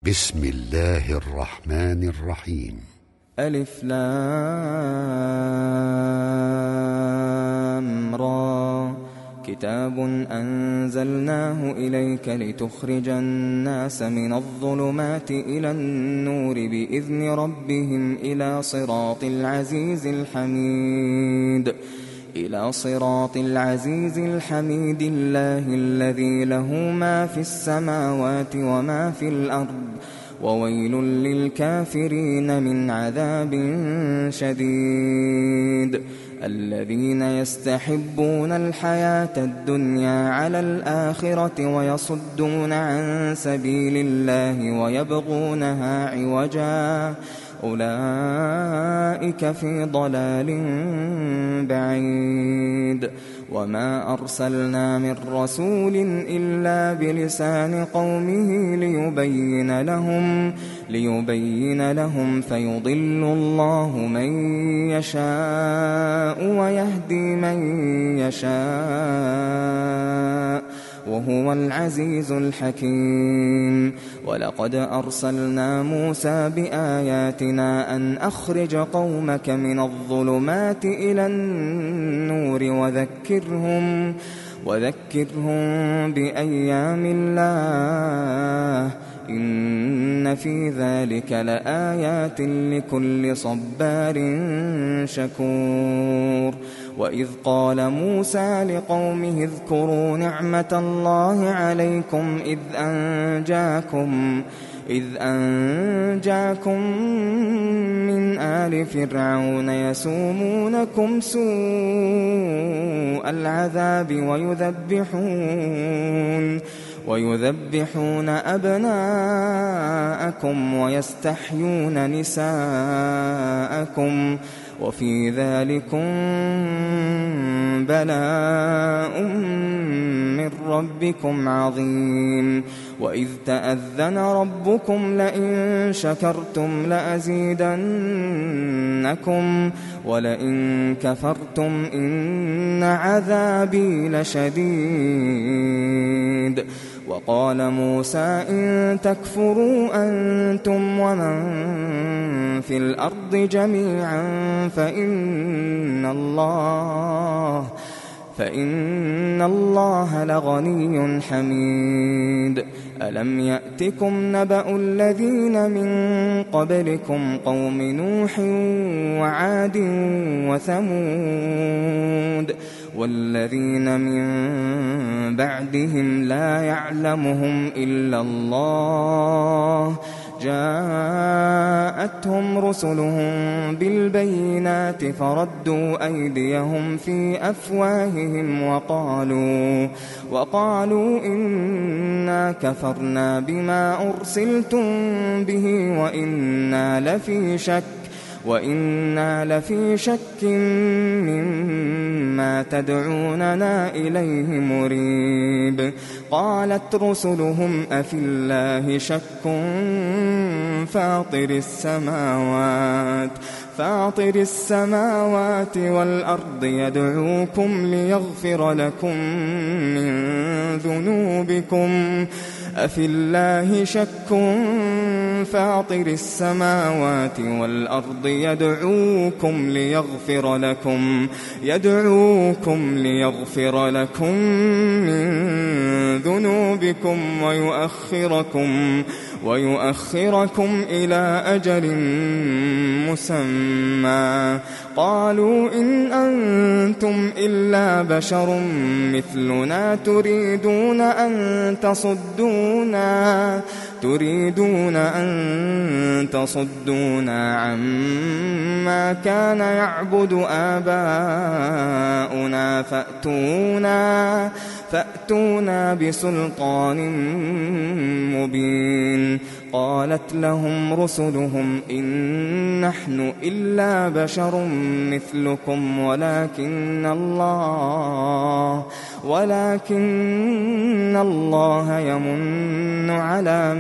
بسم الله الرحمن الرحيم. ألف لام را. كتاب أنزلناه إليك لتخرج الناس من الظلمات إلى النور بإذن ربهم إلى صراط العزيز الحميد الله الذي له ما في السماوات وما في الأرض وويل للكافرين من عذاب شديد. الذين يستحبون الحياة الدنيا على الآخرة ويصدون عن سبيل الله ويبغونها عوجا أولئك في ضلال بعيد. وما أرسلنا من رسول إلا بلسان قومه ليبين لهم فيضل الله من يشاء ويهدي من يشاء وهو العزيز الحكيم. ولقد أرسلنا موسى بآياتنا أن أخرج قومك من الظلمات إلى النور وذكرهم بأيام الله إن في ذلك لآيات لكل صبار شكور. وإذ قال موسى لقومه اذكروا نعمة الله عليكم إذ أنجاكم من آل فرعون يسومونكم سوء العذاب ويذبحون أبناءكم ويستحيون نساءكم وفي ذلكم بلاء من ربكم عظيم. وإذ تأذن ربكم لئن شكرتم لأزيدنكم ولئن كفرتم إن عذابي لشديد. وقال موسى إن تكفروا أنتم ومن في الأرض جميعا فإن الله لغني حميد. ألم يأتكم نبأ الذين من قبلكم قوم نوح وعاد وثمود والذين من بعدهم لا يعلمهم إلا الله جاءتهم رسلهم بالبينات فردوا أيديهم في أفواههم وقالوا إنا كفرنا بما أرسلتم به وإنا لفي شك مما تدعوننا إليه مريب. قالت رسلهم أفي الله شك فاطر السماوات والأرض يدعوكم ليغفر لكم من ذنوبكم أفي الله شك فاطر السماوات والأرض يدعوكم ليغفر لكم من ذنوبكم ويؤخركم إلى أجل مسمى. قالوا إن أنتم إلا بشر مثلنا تريدون أن تصدونا عما كان يعبد آباؤنا فأتونا بسلطان مبين. قالت لهم رسلهم إن نحن إلا بشر مثلكم ولكن الله يمن على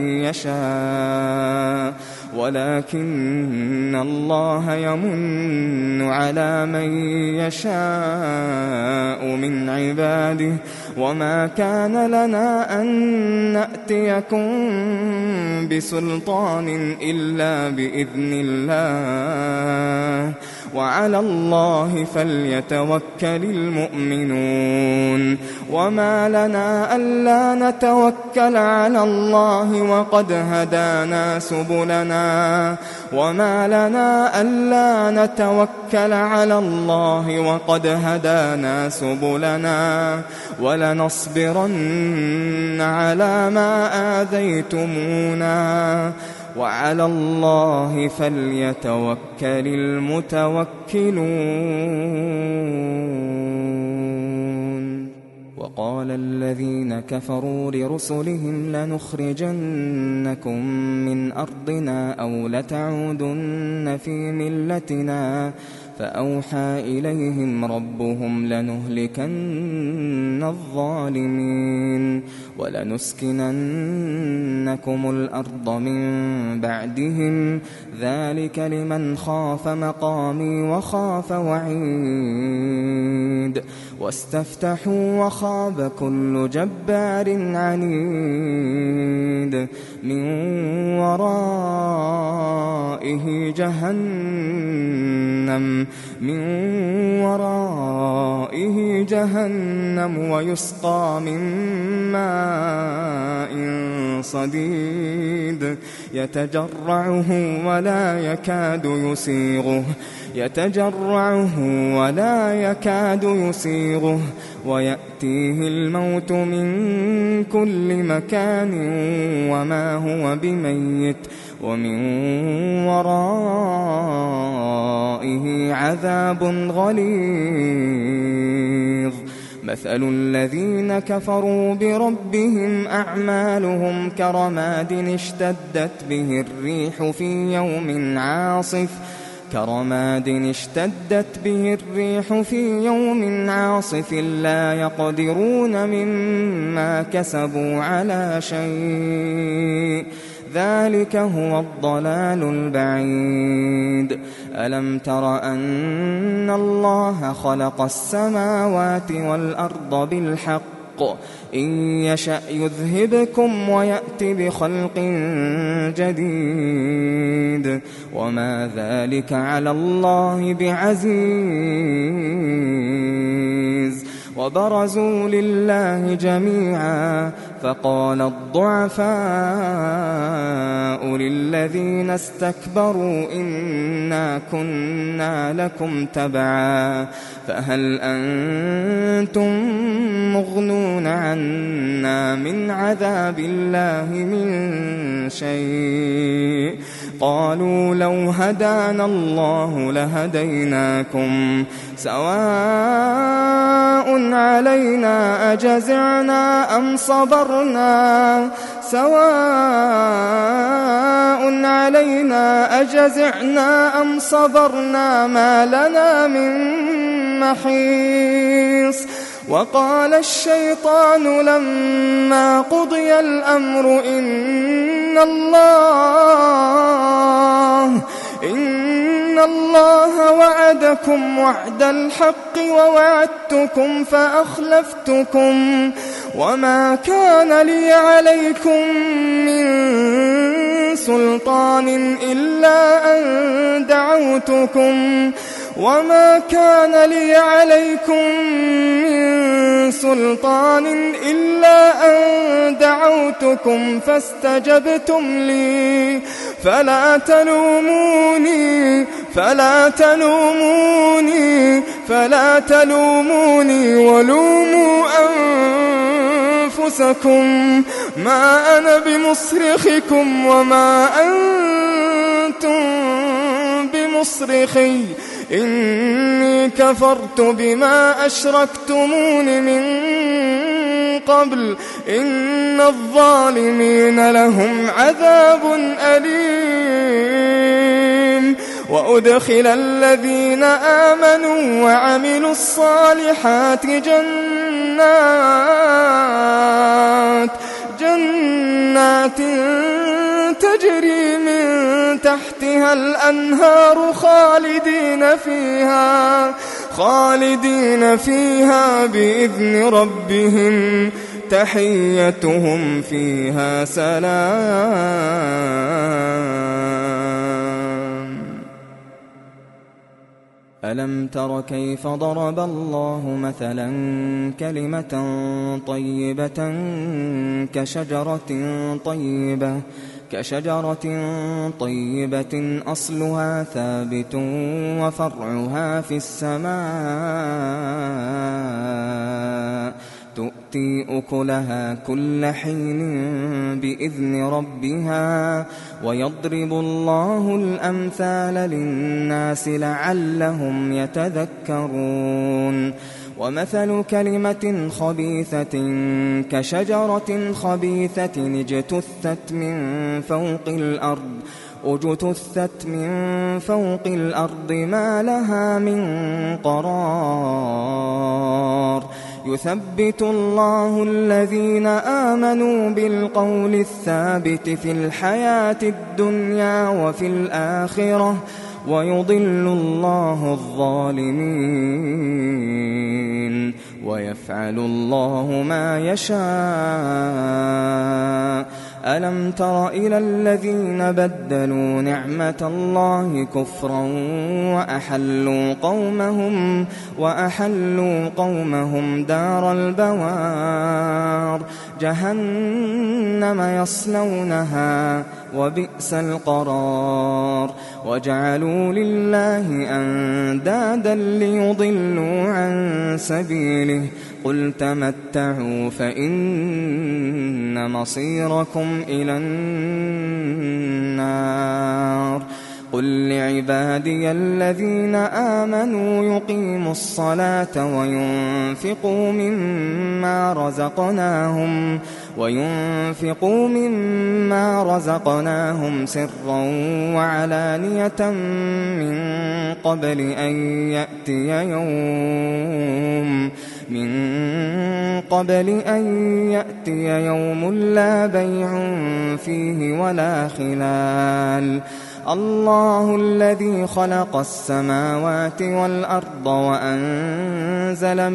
من يشاء من عباده وما كان لنا أن نأتيكم بسلطان إلا بإذن الله وعلى الله فليتوكل المؤمنون وما لنا ألا نتوكل على الله وقد هدانا سبلنا ولنصبرن على ما آذيتمونا وعلى الله فليتوكل المتوكلون. وقال الذين كفروا لرسلهم لنخرجنكم من أرضنا أو لتعودن في ملتنا فأوحى إليهم ربهم لنهلكن الظالمين ولنسكننكم الأرض من بعدهم ذلك لمن خاف مقامي وخاف وعيد واستفتحوا وخاب كل جبار عنيد من ورائه جهنم ويسقى من ماء صديد يتجرعه ولا يكاد يسيغه ويأتيه الموت من كل مكان وما هو بميت ومن ورائه عذاب غليظ. مثل الذين كفروا بربهم أعمالهم كرماد اشتدت به الريح في يوم عاصف لا يقدرون مما كسبوا على شيء ذلك هو الضلال البعيد. ألم تر أن الله خلق السماوات والأرض بالحق إن يشأ يذهبكم ويأت بخلق جديد وما ذلك على الله بعزيز. وبرزوا لله جميعا فقال الضعفاء للذين استكبروا إنا كنا لكم تبعا فهل أنتم مغنون عنا من عذاب الله من شيء قالوا لو هدانا الله لهديناكم سواء علينا أجزعنا أم صبرنا ما لنا من محيص. وقال الشيطان لما قضي الأمر إن الله وعدكم وعد الحق ووعدتكم فأخلفتكم وما كان لي عليكم من سلطان إلا أن دعوتكم فاستجبتم لي فلا تلوموني ولوموا أنفسكم ما أنا بمصرخكم وما أنتم بمصرخي إني كفرت بما أشركتمون من قبل إن الظالمين لهم عذاب أليم. وأدخل الذين آمنوا وعملوا الصالحات جنات تجري من تحتها الأنهار خالدين فيها بإذن ربهم تحيتهم فيها سلام. ألم تر كيف ضرب الله مثلا كلمة طيبة كشجرة طيبة أصلها ثابت وفرعها في السماء تؤتي أكلها كل حين بإذن ربها ويضرب الله الأمثال للناس لعلهم يتذكرون ومثل كلمة خبيثة كشجرة خبيثة اجتثت من فوق الأرض ما لها من قرار يثبت الله الذين آمنوا بالقول الثابت في الحياة الدنيا وفي الآخرة ويضل الله الظالمين ويفعل الله ما يشاء ألم تر إلى الذين بدلوا نعمة الله كفرا وأحلوا قومهم دار البوار جهنم يصلونها وبئس القرار وجعلوا لله أندادا ليضلوا عن سبيله قل تمتعوا فإن مصيركم إلى النار قل لعبادي الذين آمنوا يقيموا الصلاة وينفقوا مما رزقناهم سرا وعلانية من قبل أن يأتي يوم لا بيع فيه ولا خلال الله الذي خلق السماوات والأرض وأنزل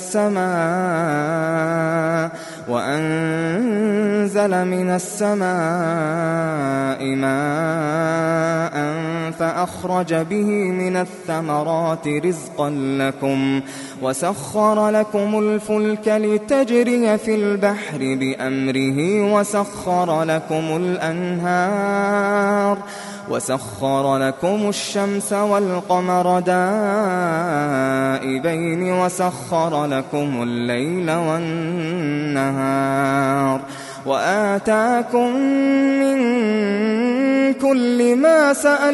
من السماء ماء فأخرج به من الثمرات رزقا لكم وسخر لكم الفلك لتجري في البحر بأمره وسخر لكم الشمس والقمر دائبين وسخر لكم الليل والنهار وآتاكم من كل ما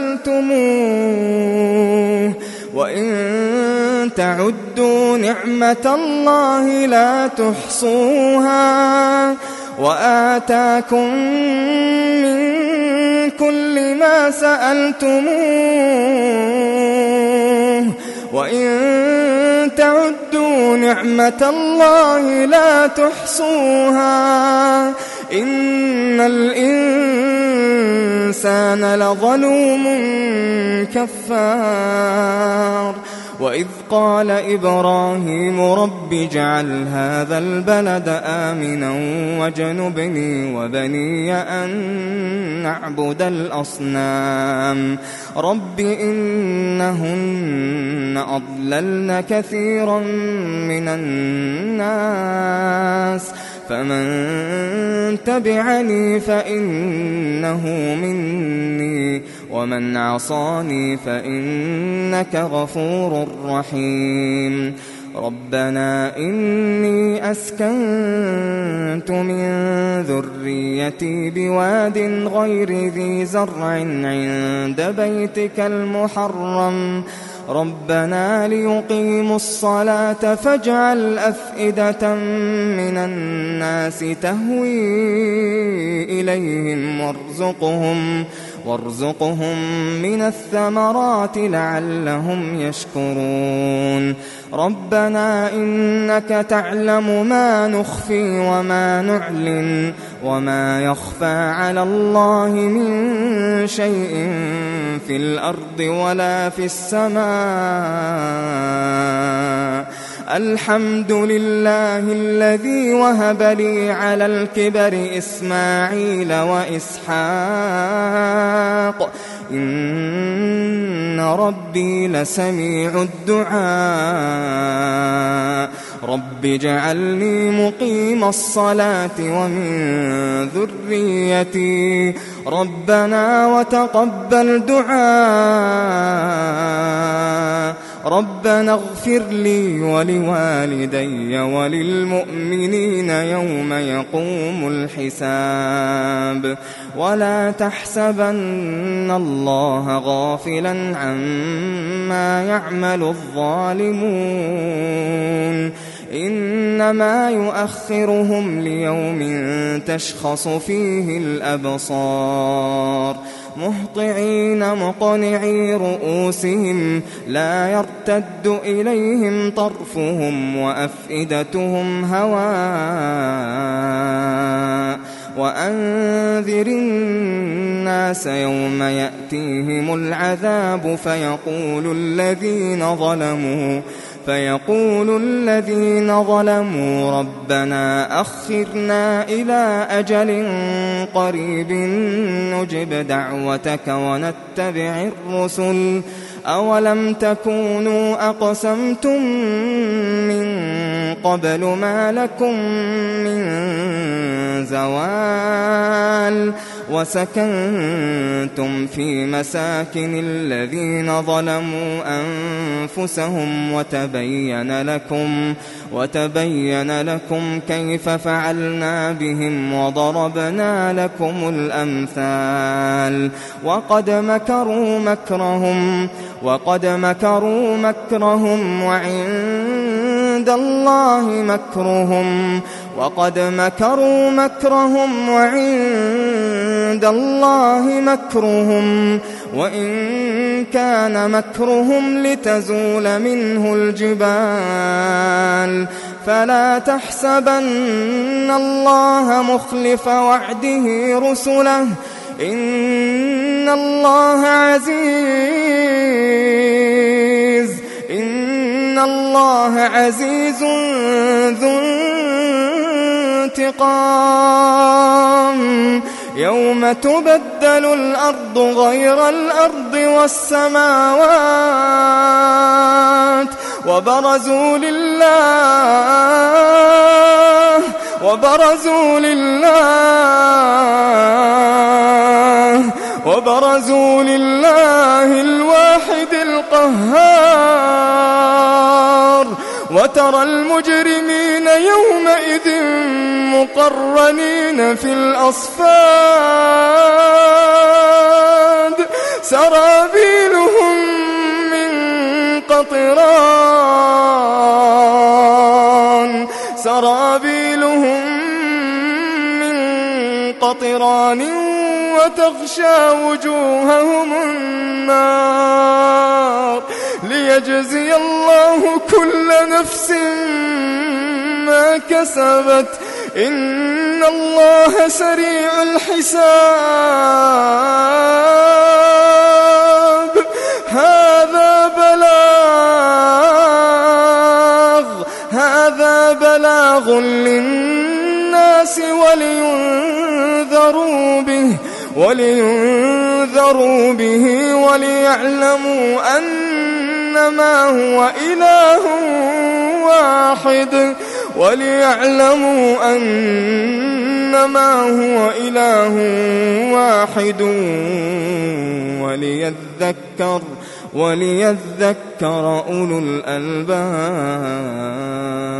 سألتموه وإن تعدوا نعمة الله لا تحصوها وآتاكم من كل ما سألتموه وإن تعدوا نعمة الله لا تحصوها إن الإنسان لظلوم كفار وإذ قال إبراهيم رب اجعل هذا البلد آمنا واجنبني وبني أن نعبد الأصنام رب إنهن أضللن كثيرا من الناس فمن تبعني فإنه مني ومن عصاني فإنك غفور رحيم ربنا إني أسكنت من ذريتي بواد غير ذي زرع عند بيتك المحرم ربنا ليقيموا الصلاة فاجعل أفئدة من الناس تهوي إليهم وارزقهم من الثمرات لعلهم يشكرون ربنا إنك تعلم ما نخفي وما نعلن وما يخفى على الله من شيء في الأرض ولا في السماء الحمد لله الذي وهب لي على الكبر إسماعيل وإسحاق إن إن ربي لسميع الدعاء رب اجعلني مقيم الصلاة ومن ذريتي ربنا وتقبل دعاء ربنا اغفر لي ولوالدي وللمؤمنين يوم يقوم الحساب ولا تحسبن الله غافلا عما يعمل الظالمون إنما يؤخرهم ليوم تشخص فيه الأبصار مهطعين مقنعي رؤوسهم لا يرتد إليهم طرفهم وأفئدتهم هواء وأنذر الناس يوم يأتيهم العذاب فيقول الذين ظلموا ربنا أخرنا إلى أجل قريب نجب دعوتك ونتبع الرسل أولم تكونوا أقسمتم من قبل ما لكم من زوال وسكنتم في مساكن الذين ظلموا أنفسهم وتبين لكم كيف فعلنا بهم وضربنا لكم الأمثال وقد مكروا مكرهم وعند الله مكرهم وإن كان مكرهم لتزول منه الجبال فلا تحسبن الله مخلف وعده رسله إن الله عزيز ذو انتقام يوم تبدل الأرض غير الأرض والسماوات وبرزوا لله الواحد القهار وترى المجرمين يومئذ مقرنين في الأصفاد سرابيلهم من قطران وتغشى وجوههم النار ليجزي الله كل نفس ما كسبت إن الله سريع الحساب هذا بلاغ للناس ولينذروا به وليعلموا أنما هو إله واحد وليذكر أولو الألباب.